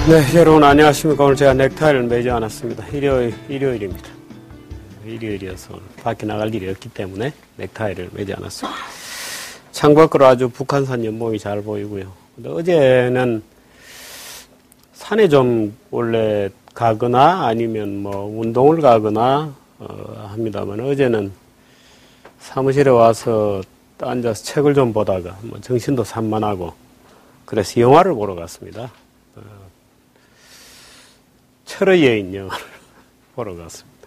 네, 여러분 안녕하십니까. 오늘 제가 넥타이를 매지 않았습니다. 일요일입니다. 일요일이어서 밖에 나갈 일이 없기 때문에 넥타이를 매지 않았습니다. 창밖으로 아주 북한산 연봉이 잘 보이고요. 근데 어제는 산에 좀 원래 가거나 아니면 뭐 운동을 가거나 합니다만 어제는 사무실에 와서 앉아서 책을 좀 보다가 뭐 정신도 산만하고 그래서 영화를 보러 갔습니다. 철의 여인 영화를 보러 갔습니다.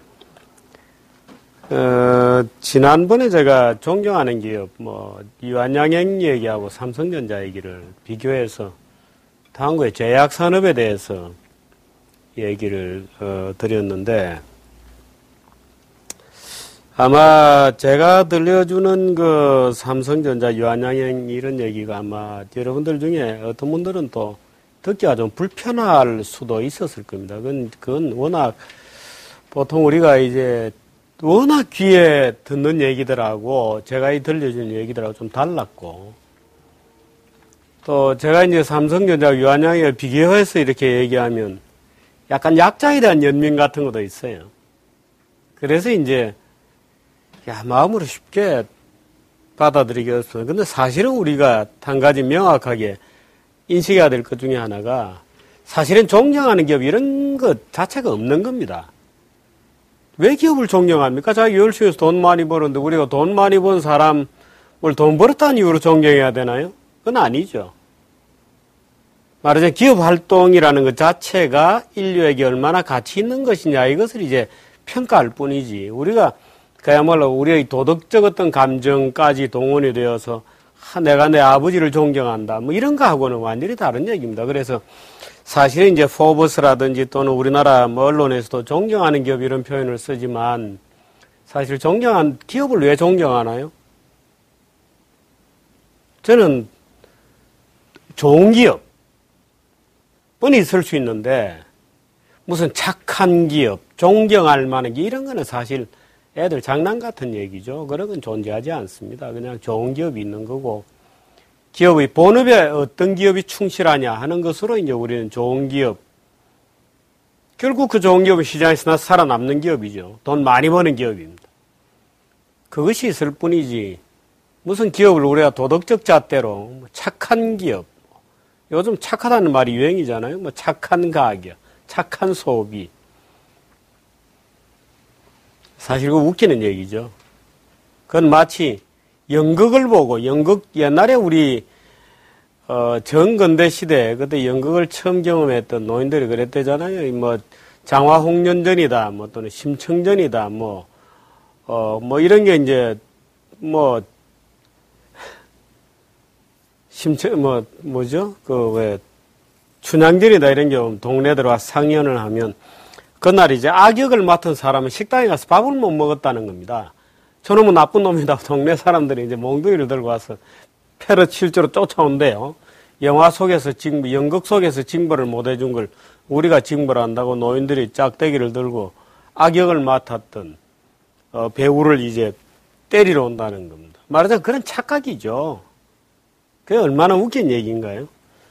지난번에 제가 존경하는 기업, 유한양행 얘기하고 삼성전자 얘기를 비교해서 당구의 제약산업에 대해서 얘기를 드렸는데, 아마 제가 들려주는 그 삼성전자 유한양행 이런 얘기가 아마 여러분들 중에 어떤 분들은 또 듣기가 좀 불편할 수도 있었을 겁니다. 그건 워낙 보통 우리가 이제 워낙 귀에 듣는 얘기들하고 제가 들려주는 얘기들하고 좀 달랐고 또 제가 이제 삼성전자 유한양행을 비교해서 이렇게 얘기하면 약간 약자에 대한 연민 같은 것도 있어요. 그래서 이제 마음으로 쉽게 받아들이기 어렵습니다. 근데 사실은 우리가 한 가지 명확하게 인식해야 될 것 중에 하나가 사실은 존경하는 기업 이런 것 자체가 없는 겁니다. 왜 기업을 존경합니까? 자기 열심히 해서 돈 많이 벌었는데 우리가 돈 많이 번 사람을 돈 벌었다는 이유로 존경해야 되나요? 그건 아니죠. 말하자면 기업 활동이라는 것 자체가 인류에게 얼마나 가치 있는 것이냐 이것을 이제 평가할 뿐이지 우리가 그야말로 우리의 도덕적 어떤 감정까지 동원이 되어서 내가 내 아버지를 존경한다. 뭐 이런 거하고는 완전히 다른 얘기입니다. 그래서 사실은 이제 포브스라든지 또는 우리나라 언론에서도 존경하는 기업 이런 표현을 쓰지만 사실 기업을 왜 존경하나요? 저는 좋은 기업은 있을 수 있는데 무슨 착한 기업, 존경할 만한 기업 이런 거는 사실 애들 장난 같은 얘기죠. 그런 건 존재하지 않습니다. 그냥 좋은 기업이 있는 거고, 기업의 본업에 어떤 기업이 충실하냐 하는 것으로 이제 우리는 좋은 기업. 결국 그 좋은 기업은 시장에서 살아남는 기업이죠. 돈 많이 버는 기업입니다. 그것이 있을 뿐이지, 무슨 기업을 우리가 도덕적 잣대로 착한 기업, 요즘 착하다는 말이 유행이잖아요. 착한 가격, 착한 소비. 사실 그거 웃기는 얘기죠. 그건 마치 연극을 보고 옛날에 우리 정근대 시대 그때 연극을 처음 경험했던 노인들이 그랬대잖아요. 장화홍련전이다, 또는 심청전이다, 이런 게 이제 춘향전이다 이런 게 동네 들어와 상연을 하면 그날 이제 악역을 맡은 사람은 식당에 가서 밥을 못 먹었다는 겁니다. 저놈은 나쁜 놈이다. 동네 사람들이 이제 몽둥이를 들고 와서 패러 실제로 쫓아온대요. 영화 속에서 연극 속에서 징벌을 못 해준 걸 우리가 징벌을 한다고 노인들이 짝대기를 들고 악역을 맡았던 배우를 이제 때리러 온다는 겁니다. 말하자면 그런 착각이죠. 그게 얼마나 웃긴 얘기인가요?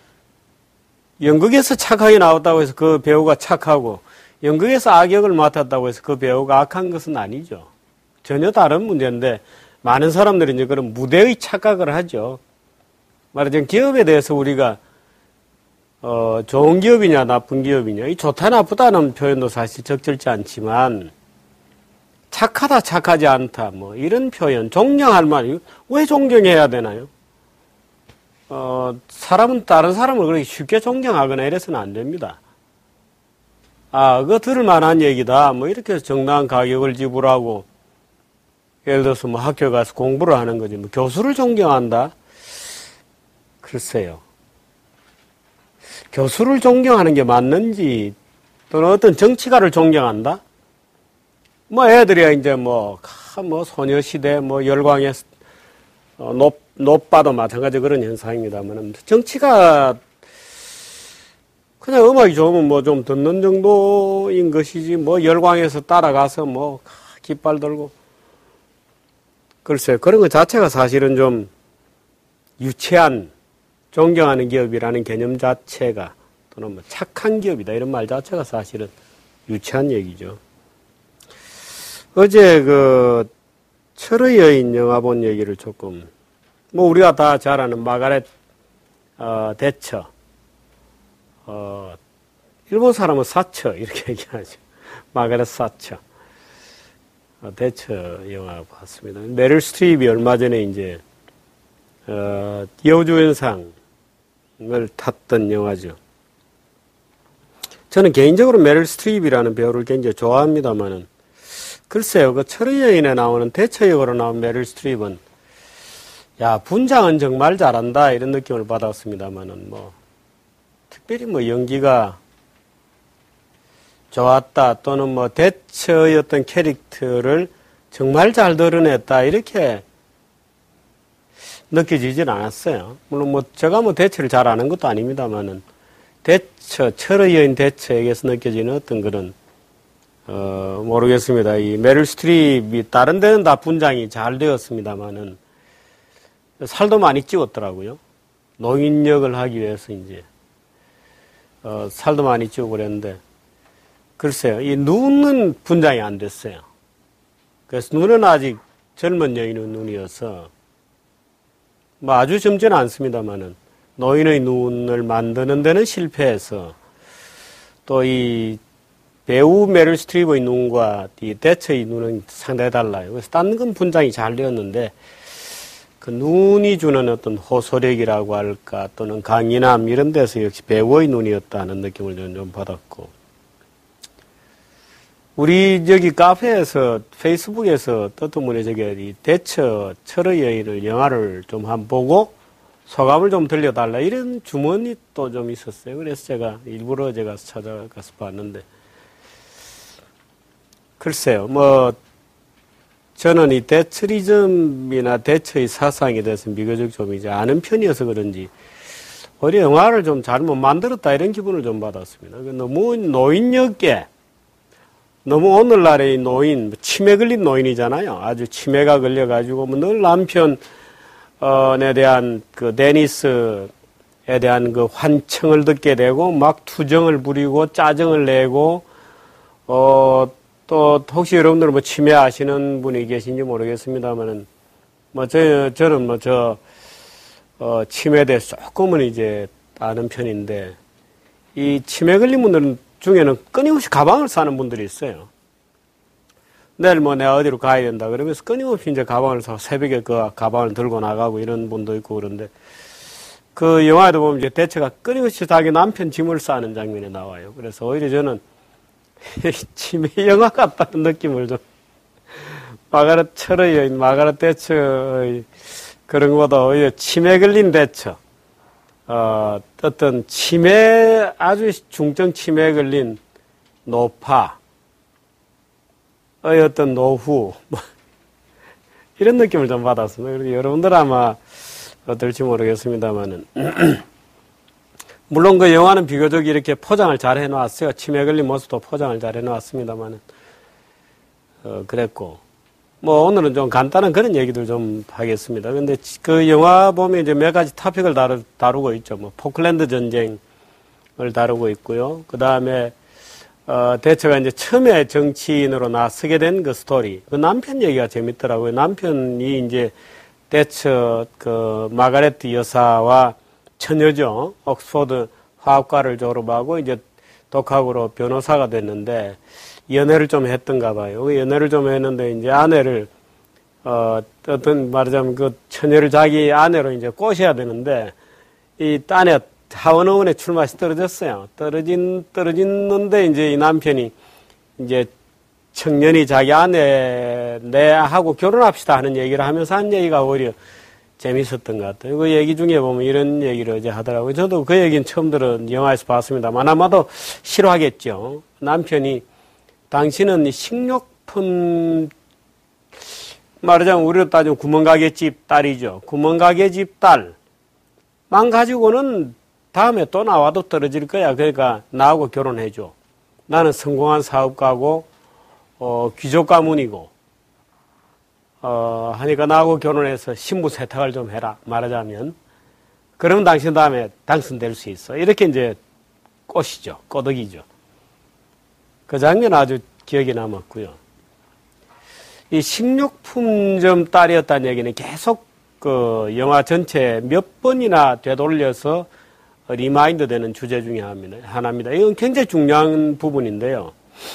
연극에서 착하게 나왔다고 해서 그 배우가 착하고 연극에서 악역을 맡았다고 해서 그 배우가 악한 것은 아니죠. 전혀 다른 문제인데 많은 사람들이 이제 그런 무대의 착각을 하죠. 말하자면 기업에 대해서 우리가 좋은 기업이냐 나쁜 기업이냐 이 좋다 나쁘다는 표현도 사실 적절치 않지만 착하다 착하지 않다 이런 표현 존경할 만 왜 존경해야 되나요? 사람은 다른 사람을 그렇게 쉽게 존경하거나 이래서는 안 됩니다. 그거 들을 만한 얘기다. 이렇게 해서 정당한 가격을 지불하고, 예를 들어서 학교 가서 공부를 하는 거지. 교수를 존경한다? 글쎄요. 교수를 존경하는 게 맞는지, 또는 어떤 정치가를 존경한다? 애들이야, 이제 소녀시대, 열광의, 높바도 마찬가지 그런 현상입니다만, 정치가 그냥 음악이 좋으면 좀 듣는 정도인 것이지, 열광해서 따라가서 깃발 들고. 글쎄요, 그런 것 자체가 사실은 좀 유치한 존경하는 기업이라는 개념 자체가 또는 뭐 착한 기업이다 이런 말 자체가 사실은 유치한 얘기죠. 어제 그 철의 여인 영화 본 얘기를 조금 뭐 우리가 다 잘 아는 마가렛 대처 일본 사람은 사처 이렇게 얘기하죠. 마가렛 사처 대처 영화 봤습니다. 메릴 스트립이 얼마 전에 이제 여우주연상을 탔던 영화죠. 저는 개인적으로 메릴 스트립이라는 배우를 굉장히 좋아합니다만은 글쎄요, 그 철의 여인에 나오는 대처 역으로 나온 메릴 스트립은 야 분장은 정말 잘한다 이런 느낌을 받았습니다만은 뭐 특별히 뭐 연기가 좋았다 또는 뭐 대처의 어떤 캐릭터를 정말 잘 드러냈다 이렇게 느껴지진 않았어요. 물론 뭐 제가 뭐 대처를 잘 아는 것도 아닙니다만은 대처 철의 여인 대처에게서 느껴지는 어떤 그런 모르겠습니다. 이 메릴 스트립이 다른 데는 다 분장이 잘 되었습니다만은 살도 많이 찌웠더라고요. 노인 역을 하기 위해서 이제 살도 많이 찌우고 그랬는데 글쎄요, 이 눈은 분장이 안 됐어요. 그래서 눈은 아직 젊은 여인의 눈이어서 뭐 아주 젊지는 않습니다만은 노인의 눈을 만드는 데는 실패해서 또 이 배우 메릴 스트립의 눈과 이 대처의 눈은 상당히 달라요. 그래서 딴 건 분장이 잘 되었는데 그 눈이 주는 어떤 호소력이라고 할까 또는 강인함 이런 데서 역시 배우의 눈이었다는 느낌을 좀 받았고 우리 저기 카페에서 페이스북에서 뜨뜻문에 저기 대처 철의 여인을 영화를 좀 한번 보고 소감을 좀 들려달라 이런 주문이 또 좀 있었어요. 그래서 제가 일부러 제가 찾아가서 봤는데 글쎄요, 뭐 저는 이 대처리즘이나 대처의 사상에 대해서 비교적 좀 이제 아는 편이어서 그런지 오히려 영화를 좀 잘못 만들었다 이런 기분을 좀 받았습니다. 너무 노인역에 너무 오늘날의 노인, 치매 걸린 노인이잖아요. 아주 치매가 걸려가지고 늘 남편에 대한 그 데니스에 대한 그 환청을 듣게 되고 막 투정을 부리고 짜증을 내고 또 혹시 여러분들 뭐 치매 아시는 분이 계신지 모르겠습니다만은 뭐 저는 뭐 치매에 대해서 조금은 이제 아는 편인데 이 치매 걸린 분들 중에는 끊임없이 가방을 싸는 분들이 있어요. 내일 뭐 내가 어디로 가야 된다 그러면서 끊임없이 이제 가방을 사고 새벽에 그 가방을 들고 나가고 이런 분도 있고 그런데 그 영화에도 보면 이제 대체가 끊임없이 자기 남편 짐을 싸는 장면이 나와요. 그래서 오히려 저는 치매 영화 같다는 느낌을 좀 마가렛 철의 여인, 마가렛 대처의 그런 것보다 오히려 치매 걸린 대처 어떤 치매 아주 중증 치매에 걸린 노파의 어떤 노후 뭐 이런 느낌을 좀 받았습니다. 그리고 여러분들 아마 어떨지 모르겠습니다만은 물론 그 영화는 비교적 이렇게 포장을 잘 해놨어요. 치매 걸린 모습도 포장을 잘 해놨습니다만은 그랬고 뭐 오늘은 좀 간단한 그런 얘기들 좀 하겠습니다. 근데 그 영화 보면 이제 몇 가지 토픽을 다루고 있죠. 뭐 포클랜드 전쟁을 다루고 있고요. 그 다음에 대처가 이제 처음에 정치인으로 나서게 된 그 스토리. 그 남편 얘기가 재밌더라고요. 남편이 이제 대처 그 마가렛 여사와 처녀죠. 옥스퍼드 화학과를 졸업하고 이제 독학으로 변호사가 됐는데 연애를 좀 했던가 봐요. 연애를 좀 했는데 이제 아내를 어떤 말하자면 그 처녀를 자기 아내로 이제 꼬셔야 되는데 이 딴에 하원의원에 출마해서 떨어졌어요. 떨어졌는데 이제 이 남편이 이제 청년이 자기 아내 내하고 결혼합시다 하는 얘기를 하면서 한 얘기가 오히려 재밌었던 것 같아요. 그 얘기 중에 보면 이런 얘기를 어제 하더라고요. 저도 그 얘기는 처음 영화에서 봤습니다만 아마도 싫어하겠죠. 남편이 당신은 식료품 말하자면 우리로 따지면 구멍가게집 딸이죠. 구멍가게집 딸만 가지고는 다음에 또 나와도 떨어질 거야. 그러니까 나하고 결혼해줘. 나는 성공한 사업가고 귀족 가문이고 하니까 나하고 결혼해서 신부 세탁을 좀 해라. 말하자면 그러면 당신 다음에 당선될 수 있어. 이렇게 이제 꽃이죠. 꼬덕이죠. 그 장면 아주 기억에 남았고요. 이 식료품점 딸이었다는 얘기는 계속 그 영화 전체 몇 번이나 되돌려서 리마인드 되는 주제 중에 하나입니다. 이건 굉장히 중요한 부분인데요.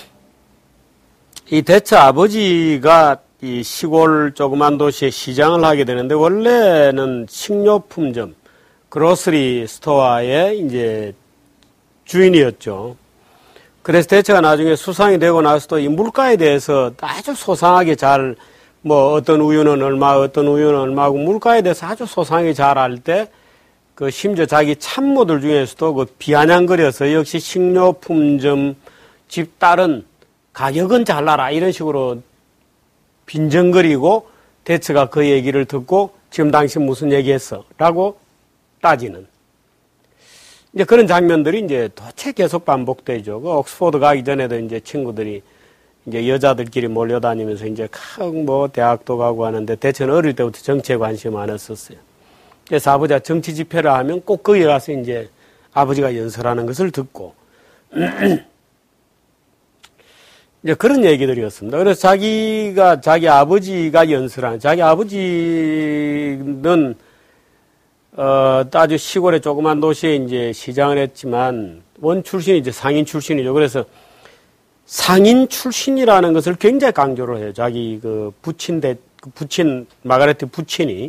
이 대처 아버지가 이 시골 조그만 도시에 시장을 하게 되는데 원래는 식료품점, 그로서리 스토어의 이제 주인이었죠. 그래서 대처가 나중에 수상이 되고 나서도 이 물가에 대해서 아주 소상하게 잘, 뭐 어떤 우유는 얼마, 어떤 우유는 얼마고 물가에 대해서 아주 소상하게 잘 알 때 그 심지어 자기 참모들 중에서도 그 비아냥거려서 역시 식료품점 집 딸은 가격은 잘나라 이런 식으로 빈정거리고 대처가 그 얘기를 듣고 지금 당신 무슨 얘기했어? 라고 따지는. 이제 그런 장면들이 이제 도체 계속 반복되죠. 그 옥스포드 가기 전에도 이제 친구들이 이제 여자들끼리 몰려다니면서 이제 뭐 대학도 가고 하는데 대체는 어릴 때부터 정치에 관심이 많았었어요. 그래서 아버지가 정치 집회를 하면 꼭 거기 가서 이제 아버지가 연설하는 것을 듣고 이제 그런 얘기들이었습니다. 그래서 자기 아버지가 연설하는, 자기 아버지는 아주 시골의 조그만 도시에 이제 시장을 했지만 원 출신이 이제 상인 출신이죠. 그래서 상인 출신이라는 것을 굉장히 강조를 해요. 자기 그 부친 마가레트 부친이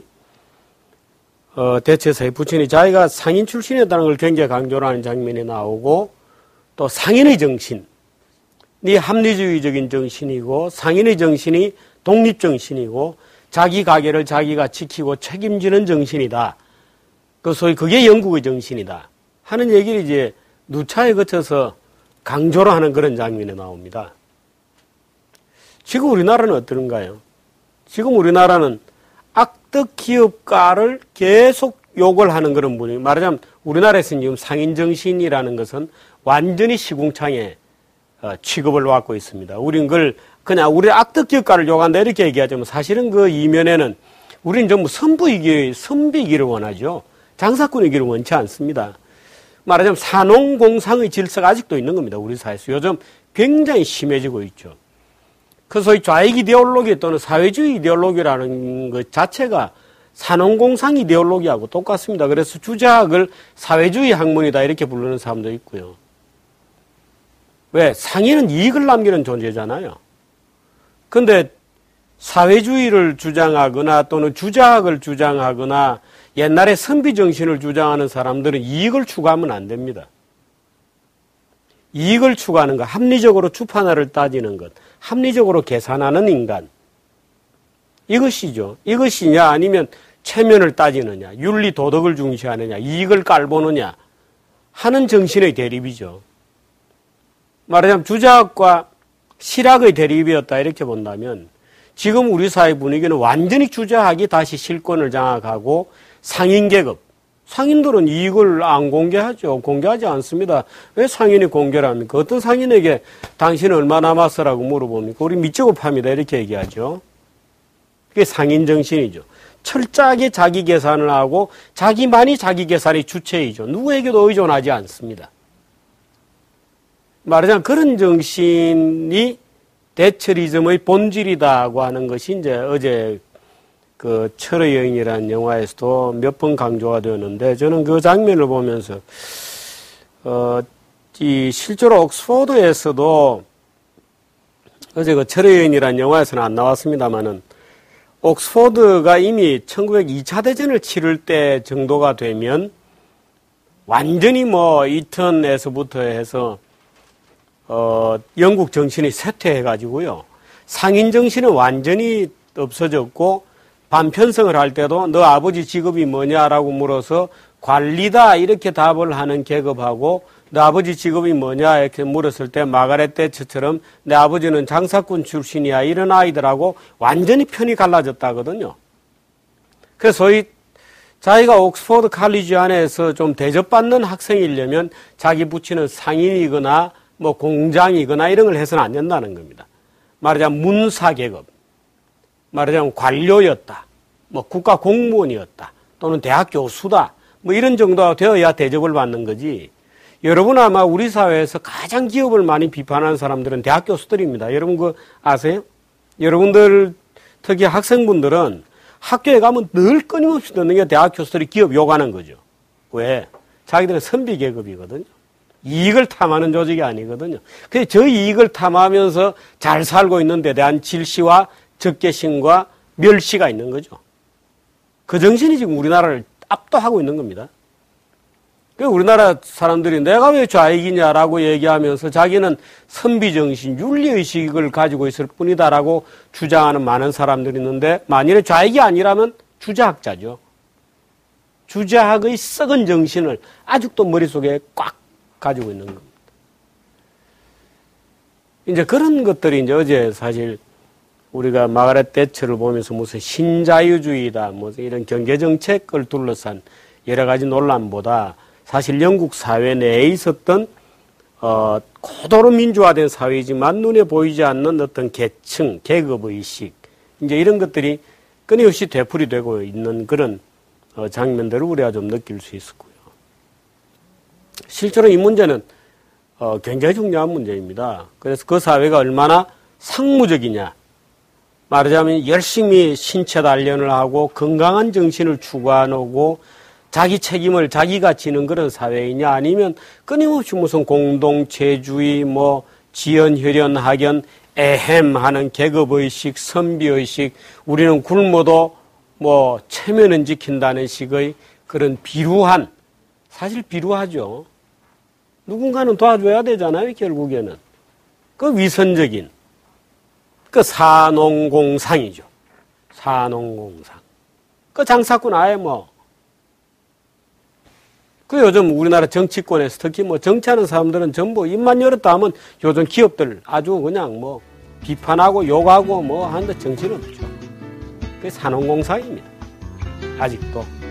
대체사의 부친이 자기가 상인 출신이었다는 걸 굉장히 강조를 하는 장면이 나오고 또 상인의 정신, 이 합리주의적인 정신이고 상인의 정신이 독립정신이고 자기 가게를 자기가 지키고 책임지는 정신이다. 그 소위 그게 영국의 정신이다. 하는 얘기를 이제 누차에 거쳐서 강조를 하는 그런 장면이 나옵니다. 지금 우리나라는 어떤가요? 지금 우리나라는 악덕 기업가를 계속 욕을 하는 그런 분이, 말하자면 우리나라에서는 지금 상인정신이라는 것은 완전히 시궁창에 취급을 받고 있습니다. 우린 그걸 그냥 우리 악덕 기업가를 욕한다 이렇게 얘기하지만 사실은 그 이면에는 우리는 전부 선비이기를 원하죠. 장사꾼이기를 원치 않습니다. 말하자면 산농공상의 질서가 아직도 있는 겁니다. 우리 사회에서. 요즘 굉장히 심해지고 있죠. 그 소위 좌익 이데올로기 또는 사회주의 이데올로기라는 것 자체가 산업공상 이데올로기하고 똑같습니다. 그래서 주자학을 사회주의 학문이다 이렇게 부르는 사람도 있고요. 왜? 상인은 이익을 남기는 존재잖아요. 근데 사회주의를 주장하거나 또는 주자학을 주장하거나 옛날에 선비정신을 주장하는 사람들은 이익을 추구하면 안 됩니다. 이익을 추구하는 것, 합리적으로 주판화를 따지는 것, 합리적으로 계산하는 인간. 이것이죠. 이것이냐 아니면 체면을 따지느냐, 윤리 도덕을 중시하느냐, 이익을 깔보느냐 하는 정신의 대립이죠. 말하자면 주자학과 실학의 대립이었다 이렇게 본다면 지금 우리 사회 분위기는 완전히 주자학이 다시 실권을 장악하고 상인계급, 상인들은 이익을 안 공개하죠. 공개하지 않습니다. 왜 상인이 공개를 합니까? 어떤 상인에게 당신은 얼마 남았어라고 물어봅니까? 우리 밑작업합니다. 이렇게 얘기하죠. 그게 상인 정신이죠. 철저하게 자기 계산을 하고 자기만이 자기 계산의 주체이죠. 누구에게도 의존하지 않습니다. 말하자면 그런 정신이 대처리즘의 본질이다고 하는 것이 이제 어제 그 철의 여인이라는 영화에서도 몇 번 강조가 되었는데 저는 그 장면을 보면서 이 실제로 옥스포드에서도 어제 그 철의 여인이라는 영화에서는 안 나왔습니다만은 옥스포드가 이미 1902차 대전을 치를 때 정도가 되면 완전히 뭐 이턴에서부터 해서 영국 정신이 쇠퇴해가지고요. 상인 정신은 완전히 없어졌고 반편성을 할 때도 너 아버지 직업이 뭐냐라고 물어서 관리다 이렇게 답을 하는 계급하고 너 아버지 직업이 뭐냐 이렇게 물었을 때 마가렛 대처처럼 내 아버지는 장사꾼 출신이야 이런 아이들하고 완전히 편이 갈라졌다거든요. 그래서 소위 자기가 옥스포드 칼리지 안에서 좀 대접받는 학생이려면 자기 부친은 상인이거나 뭐 공장이거나 이런 걸 해서는 안 된다는 겁니다. 말하자면 문사계급, 말하자면 관료였다, 뭐 국가 공무원이었다, 또는 대학 교수다, 뭐 이런 정도가 되어야 대접을 받는 거지. 여러분 아마 우리 사회에서 가장 기업을 많이 비판하는 사람들은 대학 교수들입니다. 여러분 그거 아세요? 여러분들 특히 학생분들은 학교에 가면 늘 끊임없이 듣는 게 대학 교수들이 기업 욕하는 거죠. 왜? 자기들은 선비 계급이거든요. 이익을 탐하는 조직이 아니거든요. 그래서 저 이익을 탐하면서 잘 살고 있는 데 대한 질시와 적개심과 멸시가 있는 거죠. 그 정신이 지금 우리나라를 압도하고 있는 겁니다. 우리나라 사람들이 내가 왜 좌익이냐라고 얘기하면서 자기는 선비정신, 윤리의식을 가지고 있을 뿐이다라고 주장하는 많은 사람들이 있는데 만일에 좌익이 아니라면 주자학자죠. 주자학의 썩은 정신을 아직도 머릿속에 꽉 가지고 있는 겁니다. 이제 그런 것들이 이제 어제 사실 우리가 마가렛 대처를 보면서 무슨 신자유주의다, 뭐 이런 경제정책을 둘러싼 여러 가지 논란보다 사실 영국 사회 내에 있었던 고도로 민주화된 사회이지만 눈에 보이지 않는 어떤 계층, 계급의식 이제 이런 것들이 끊임없이 되풀이되고 있는 그런 장면들을 우리가 좀 느낄 수 있었고요. 실제로 이 문제는 굉장히 중요한 문제입니다. 그래서 그 사회가 얼마나 상무적이냐, 말하자면 열심히 신체 단련을 하고 건강한 정신을 추구하고 자기 책임을 자기가 지는 그런 사회이냐 아니면 끊임없이 무슨 공동체주의, 뭐 지연혈연, 학연, 애헴하는 계급의식, 선비의식, 우리는 굶어도 뭐 체면은 지킨다는 식의 그런 비루한, 사실 비루하죠. 누군가는 도와줘야 되잖아요, 결국에는. 그 위선적인, 그 사농공상이죠. 사농공상. 그 장사꾼 아예 뭐, 그 요즘 우리나라 정치권에서 특히 뭐 정치하는 사람들은 전부 입만 열었다 하면 요즘 기업들 아주 그냥 뭐 비판하고 욕하고 뭐 하는데 정신없죠. 그게 산업공사입니다. 아직도.